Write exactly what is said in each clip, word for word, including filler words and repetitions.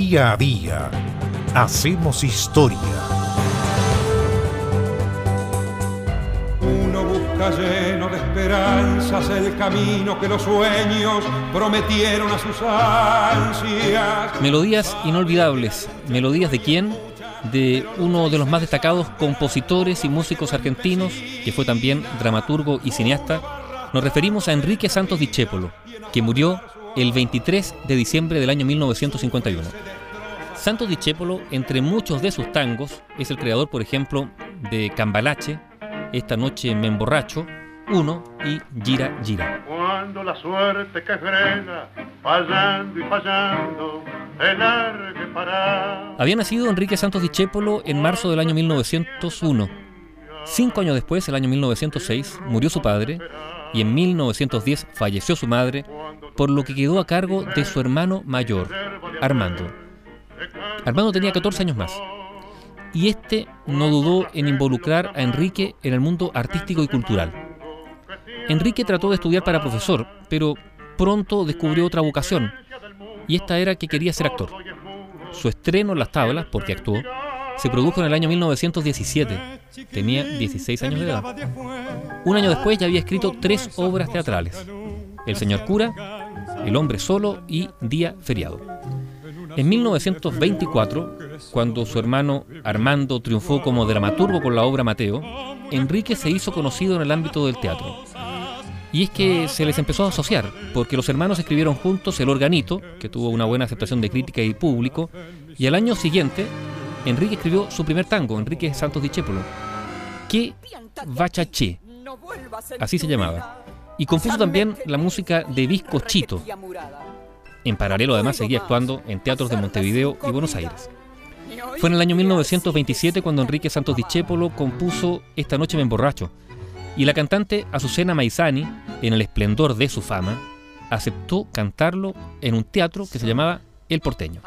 Día a día hacemos historia. Uno busca lleno de esperanzas el camino que los sueños prometieron a sus ansias. Melodías inolvidables. ¿Melodías de quién? De uno de los más destacados compositores y músicos argentinos, que fue también dramaturgo y cineasta. Nos referimos a Enrique Santos Discépolo, que murió el veintitrés de diciembre del año mil novecientos cincuenta y uno. Santos Discépolo, entre muchos de sus tangos, es el creador, por ejemplo, de Cambalache, Esta noche me emborracho, Uno y Gira Gira. Cuando la suerte que frena, fallando y fallando, el arque para. Había nacido Enrique Santos Discépolo en marzo del año mil novecientos uno. Cinco años después, el año mil novecientos seis, murió su padre y en mil novecientos diez falleció su madre, por lo que quedó a cargo de su hermano mayor, Armando. Armando tenía catorce años más y este no dudó en involucrar a Enrique en el mundo artístico y cultural. Enrique trató de estudiar para profesor, pero pronto descubrió otra vocación, y esta era que quería ser actor. Su estreno en las tablas, porque actuó, se produjo en el año mil novecientos diecisiete. Tenía dieciséis años de edad. Un año después ya había escrito tres obras teatrales: El señor cura, El hombre solo y Día feriado. En mil novecientos veinticuatro, cuando su hermano Armando triunfó como dramaturgo con la obra Mateo, Enrique se hizo conocido en el ámbito del teatro. Y es que se les empezó a asociar, porque los hermanos escribieron juntos El organito, que tuvo una buena aceptación de crítica y público, y al año siguiente, Enrique escribió su primer tango, Enrique Santos Discépolo, Que Bachaché, así se llamaba, y compuso también la música de Bizcochito. En paralelo, además, seguía actuando en teatros de Montevideo y Buenos Aires. Fue en el año mil novecientos veintisiete cuando Enrique Santos Discépolo compuso Esta noche me emborracho, y la cantante Azucena Maizani, en el esplendor de su fama, aceptó cantarlo en un teatro que se llamaba El Porteño.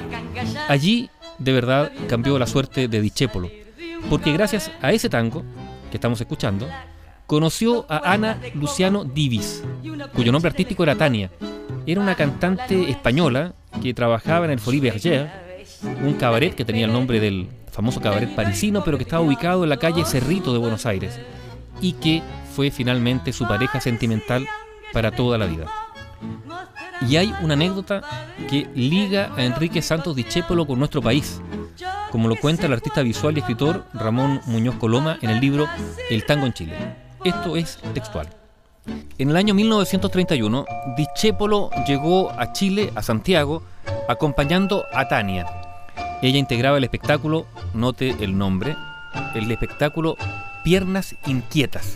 Allí, de verdad, cambió la suerte de Discépolo, porque gracias a ese tango que estamos escuchando, conoció a Ana Luciano Divis, cuyo nombre artístico era Tania. Era una cantante española que trabajaba en el Folies Bergère, un cabaret que tenía el nombre del famoso cabaret parisino, pero que estaba ubicado en la calle Cerrito de Buenos Aires, y que fue finalmente su pareja sentimental para toda la vida. Y hay una anécdota que liga a Enrique Santos Discépolo con nuestro país, como lo cuenta el artista visual y escritor Ramón Muñoz Coloma en el libro El tango en Chile. Esto es textual. En el año mil novecientos treinta y uno, Discépolo llegó a Chile, a Santiago, acompañando a Tania. Ella integraba el espectáculo, note el nombre, el espectáculo Piernas Inquietas.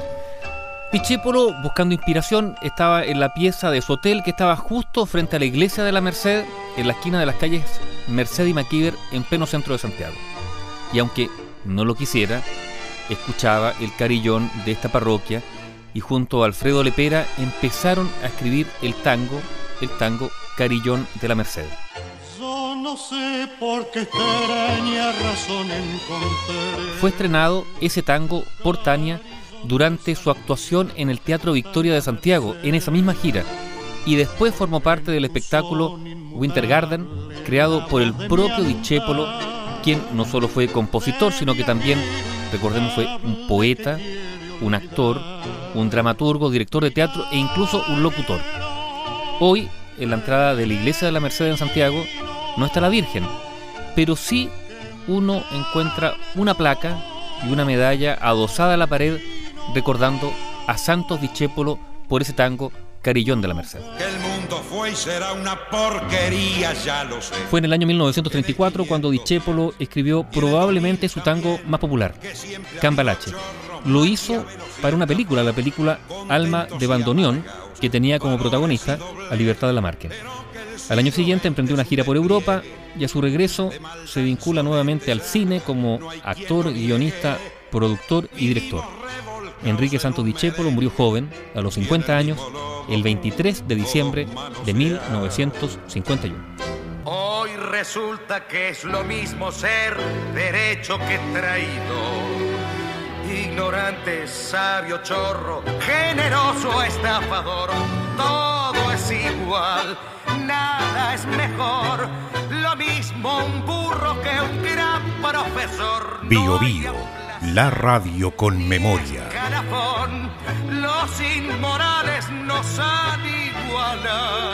Discépolo, buscando inspiración, estaba en la pieza de su hotel, que estaba justo frente a la iglesia de la Merced, en la esquina de las calles Merced y Maquíver, en pleno centro de Santiago. Y aunque no lo quisiera, escuchaba el carillón de esta parroquia, y junto a Alfredo Lepera empezaron a escribir el tango, el tango Carillón de la Merced. Yo no sé por qué extraña razón encontré. Fue estrenado ese tango por Tania durante su actuación en el Teatro Victoria de Santiago, en esa misma gira, y después formó parte del espectáculo Winter Garden, creado por el propio Discépolo, quien no solo fue compositor, sino que también, recordemos, fue un poeta, un actor, un dramaturgo, director de teatro e incluso un locutor. Hoy, en la entrada de la iglesia de la Merced en Santiago, no está la Virgen, pero sí uno encuentra una placa y una medalla adosada a la pared recordando a Santos Discépolo por ese tango Carillón de la Merced. Que el mundo fue y será una porquería, ya lo sé. Fue en el año mil novecientos treinta y cuatro cuando Discépolo escribió probablemente su tango más popular, Cambalache. Lo hizo para una película, la película Alma de Bandoneón, que tenía como protagonista a Libertad de Lamarque. Al año siguiente emprendió una gira por Europa y a su regreso se vincula nuevamente al cine como actor, guionista, productor y director. Enrique Santos Discépolo murió joven, a los cincuenta años, el veintitrés de diciembre de mil novecientos cincuenta y uno. Hoy resulta que es lo mismo ser derecho que traído. Ignorante, sabio, chorro, generoso, estafador, todo es es igual, nada es mejor. Lo mismo un burro que un gran profesor. Bio Bio, la radio con memoria. Calafón, los inmorales nos han igualado.